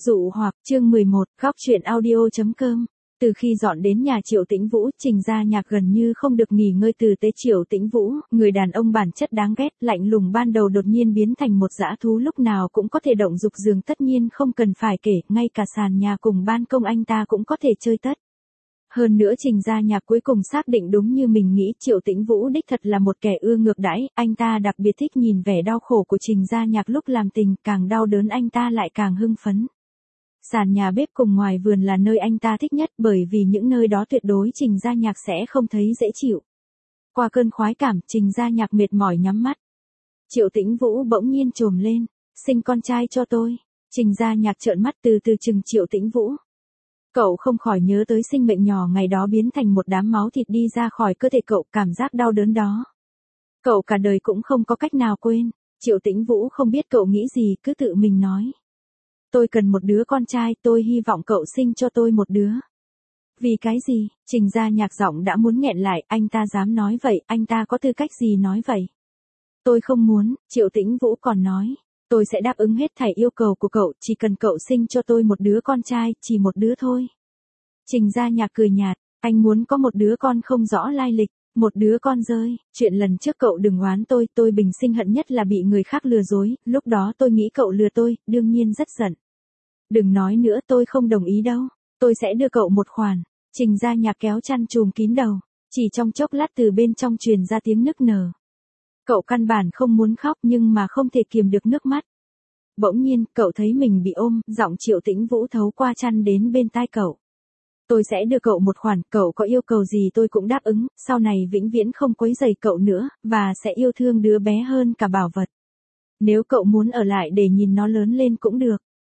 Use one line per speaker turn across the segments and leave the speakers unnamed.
Dụ hoặc, chương 11, góc truyện audio.com. Từ khi dọn đến nhà Triệu Tĩnh Vũ, Trình Gia Nhạc gần như không được nghỉ ngơi. Từ tế Triệu Tĩnh Vũ, người đàn ông bản chất đáng ghét, lạnh lùng ban đầu đột nhiên biến thành một dã thú lúc nào cũng có thể động dục giường, tất nhiên không cần phải kể, ngay cả sàn nhà cùng ban công anh ta cũng có thể chơi tất. Hơn nữa Trình Gia Nhạc cuối cùng xác định đúng như mình nghĩ, Triệu Tĩnh Vũ đích thật là một kẻ ưa ngược đãi, anh ta đặc biệt thích nhìn vẻ đau khổ của Trình Gia Nhạc lúc làm tình, càng đau đớn anh ta lại càng hưng phấn. Sàn nhà bếp cùng ngoài vườn là nơi anh ta thích nhất, bởi vì những nơi đó tuyệt đối Trình Gia Nhạc sẽ không thấy dễ chịu. Qua cơn khoái cảm, Trình Gia Nhạc mệt mỏi nhắm mắt. Triệu Tĩnh Vũ bỗng nhiên trồm lên, sinh con trai cho tôi. Trình Gia Nhạc trợn mắt từ từ chừng Triệu Tĩnh Vũ. Cậu không khỏi nhớ tới sinh mệnh nhỏ ngày đó biến thành một đám máu thịt đi ra khỏi cơ thể cậu, cảm giác đau đớn đó. Cậu cả đời cũng không có cách nào quên. Triệu Tĩnh Vũ không biết cậu nghĩ gì, cứ tự mình nói. Tôi cần một đứa con trai, tôi hy vọng cậu sinh cho tôi một đứa. Vì cái gì? Trình Gia Nhạc giọng đã muốn nghẹn lại, anh ta dám nói vậy, anh ta có tư cách gì nói vậy? Tôi không muốn, Triệu Tĩnh Vũ còn nói. Tôi sẽ đáp ứng hết thảy yêu cầu của cậu, chỉ cần cậu sinh cho tôi một đứa con trai, chỉ một đứa thôi. Trình Gia Nhạc cười nhạt, anh muốn có một đứa con không rõ lai lịch, một đứa con rơi. Chuyện lần trước cậu đừng oán tôi bình sinh hận nhất là bị người khác lừa dối, lúc đó tôi nghĩ cậu lừa tôi, đương nhiên rất giận. Đừng nói nữa, tôi không đồng ý đâu, tôi sẽ đưa cậu một khoản. Trình Gia Nhạc kéo chăn trùm kín đầu, chỉ trong chốc lát từ bên trong truyền ra tiếng nức nở. Cậu căn bản không muốn khóc nhưng mà không thể kiềm được nước mắt. Bỗng nhiên, cậu thấy mình bị ôm, giọng Triệu Tĩnh Vũ thấu qua chăn đến bên tai cậu. Tôi sẽ đưa cậu một khoản, cậu có yêu cầu gì tôi cũng đáp ứng, sau này vĩnh viễn không quấy rầy cậu nữa, và sẽ yêu thương đứa bé hơn cả bảo vật. Nếu cậu muốn ở lại để nhìn nó lớn lên cũng được.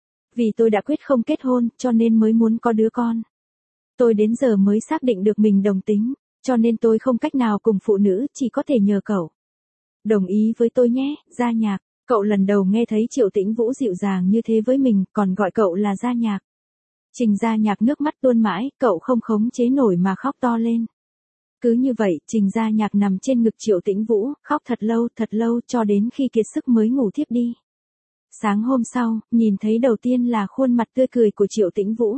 Vì tôi đã quyết không kết hôn, cho nên mới muốn có đứa con. Tôi đến giờ mới xác định được mình đồng tính, cho nên tôi không cách nào cùng phụ nữ, chỉ có thể nhờ cậu. Đồng ý với tôi nhé, Gia Nhạc. Cậu lần đầu nghe thấy Triệu Tĩnh Vũ dịu dàng như thế với mình, còn gọi cậu là Gia Nhạc. Trình Gia Nhạc nước mắt tuôn mãi, cậu không khống chế nổi mà khóc to lên. Cứ như vậy, Trình Gia Nhạc nằm trên ngực Triệu Tĩnh Vũ, khóc thật lâu, cho đến khi kiệt sức mới ngủ thiếp đi. Sáng hôm sau, nhìn thấy đầu tiên là khuôn mặt tươi cười của Triệu Tĩnh Vũ.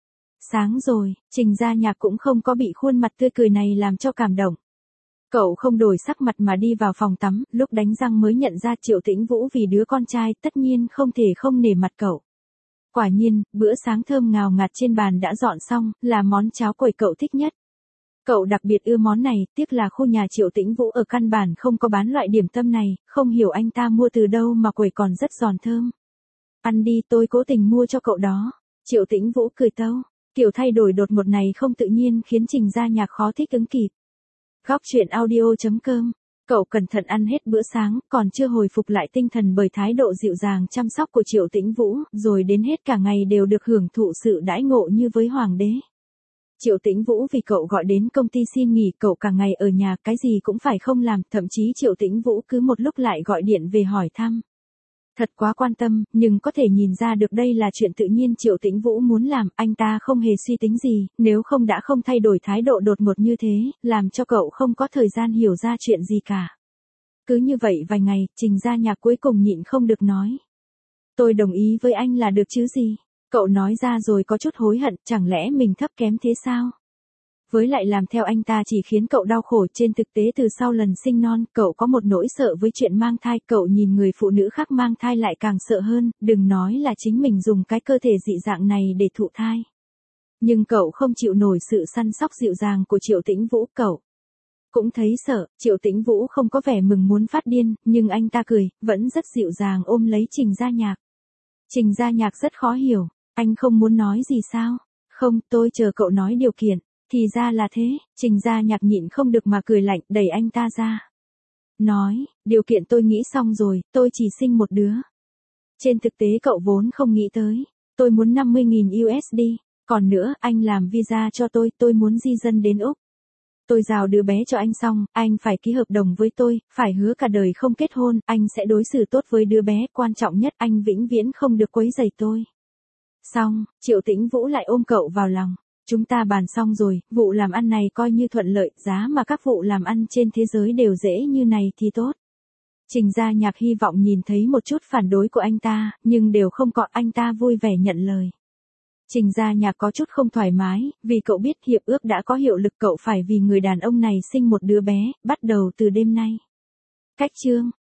Sáng rồi, Trình Gia Nhạc cũng không có bị khuôn mặt tươi cười này làm cho cảm động. Cậu không đổi sắc mặt mà đi vào phòng tắm, lúc đánh răng mới nhận ra Triệu Tĩnh Vũ vì đứa con trai, tất nhiên không thể không nể mặt cậu. Quả nhiên, bữa sáng thơm ngào ngạt trên bàn đã dọn xong, là món cháo quẩy cậu thích nhất. Cậu đặc biệt ưa món này, tiếc là khu nhà Triệu Tĩnh Vũ ở căn bản không có bán loại điểm tâm này, không hiểu anh ta mua từ đâu mà quẩy còn rất giòn thơm. Ăn đi, tôi cố tình mua cho cậu đó. Triệu Tĩnh Vũ cười tâu, kiểu thay đổi đột ngột này không tự nhiên khiến Trình Gia Nhạc khó thích ứng kịp. Góc truyện audio.com. Cậu cẩn thận ăn hết bữa sáng, còn chưa hồi phục lại tinh thần bởi thái độ dịu dàng chăm sóc của Triệu Tĩnh Vũ, rồi đến hết cả ngày đều được hưởng thụ sự đãi ngộ như với hoàng đế. Triệu Tĩnh Vũ vì cậu gọi đến công ty xin nghỉ, cậu cả ngày ở nhà, cái gì cũng phải không làm, thậm chí Triệu Tĩnh Vũ cứ một lúc lại gọi điện về hỏi thăm. Thật quá quan tâm, nhưng có thể nhìn ra được đây là chuyện tự nhiên Triệu Tĩnh Vũ muốn làm, anh ta không hề suy tính gì, nếu không đã không thay đổi thái độ đột ngột như thế, làm cho cậu không có thời gian hiểu ra chuyện gì cả. Cứ như vậy vài ngày, Trình Gia Nhạc cuối cùng nhịn không được nói. Tôi đồng ý với anh là được chứ gì. Cậu nói ra rồi có chút hối hận, chẳng lẽ mình thấp kém thế sao? Với lại làm theo anh ta chỉ khiến cậu đau khổ, trên thực tế từ sau lần sinh non, cậu có một nỗi sợ với chuyện mang thai, cậu nhìn người phụ nữ khác mang thai lại càng sợ hơn, đừng nói là chính mình dùng cái cơ thể dị dạng này để thụ thai. Nhưng cậu không chịu nổi sự săn sóc dịu dàng của Triệu Tĩnh Vũ, cậu cũng thấy sợ. Triệu Tĩnh Vũ không có vẻ mừng muốn phát điên, nhưng anh ta cười, vẫn rất dịu dàng ôm lấy Trình Gia Nhạc. Trình Gia Nhạc rất khó hiểu, anh không muốn nói gì sao? Không, tôi chờ cậu nói điều kiện. Thì ra là thế, Trình Gia Nhạc nhịn không được mà cười lạnh, đẩy anh ta ra. Nói, điều kiện tôi nghĩ xong rồi, tôi chỉ sinh một đứa. Trên thực tế cậu vốn không nghĩ tới, tôi muốn 50.000 USD, còn nữa, anh làm visa cho tôi muốn di dân đến Úc. Tôi rào đứa bé cho anh xong, anh phải ký hợp đồng với tôi, phải hứa cả đời không kết hôn, anh sẽ đối xử tốt với đứa bé, quan trọng nhất anh vĩnh viễn không được quấy rầy tôi. Xong, Triệu Tĩnh Vũ lại ôm cậu vào lòng. Chúng ta bàn xong rồi, vụ làm ăn này coi như thuận lợi, giá mà các vụ làm ăn trên thế giới đều dễ như này thì tốt. Trình Gia Nhạc hy vọng nhìn thấy một chút phản đối của anh ta, nhưng đều không có, anh ta vui vẻ nhận lời. Trình Gia Nhạc có chút không thoải mái, vì cậu biết hiệp ước đã có hiệu lực, cậu phải vì người đàn ông này sinh một đứa bé, bắt đầu từ đêm nay. Cách chương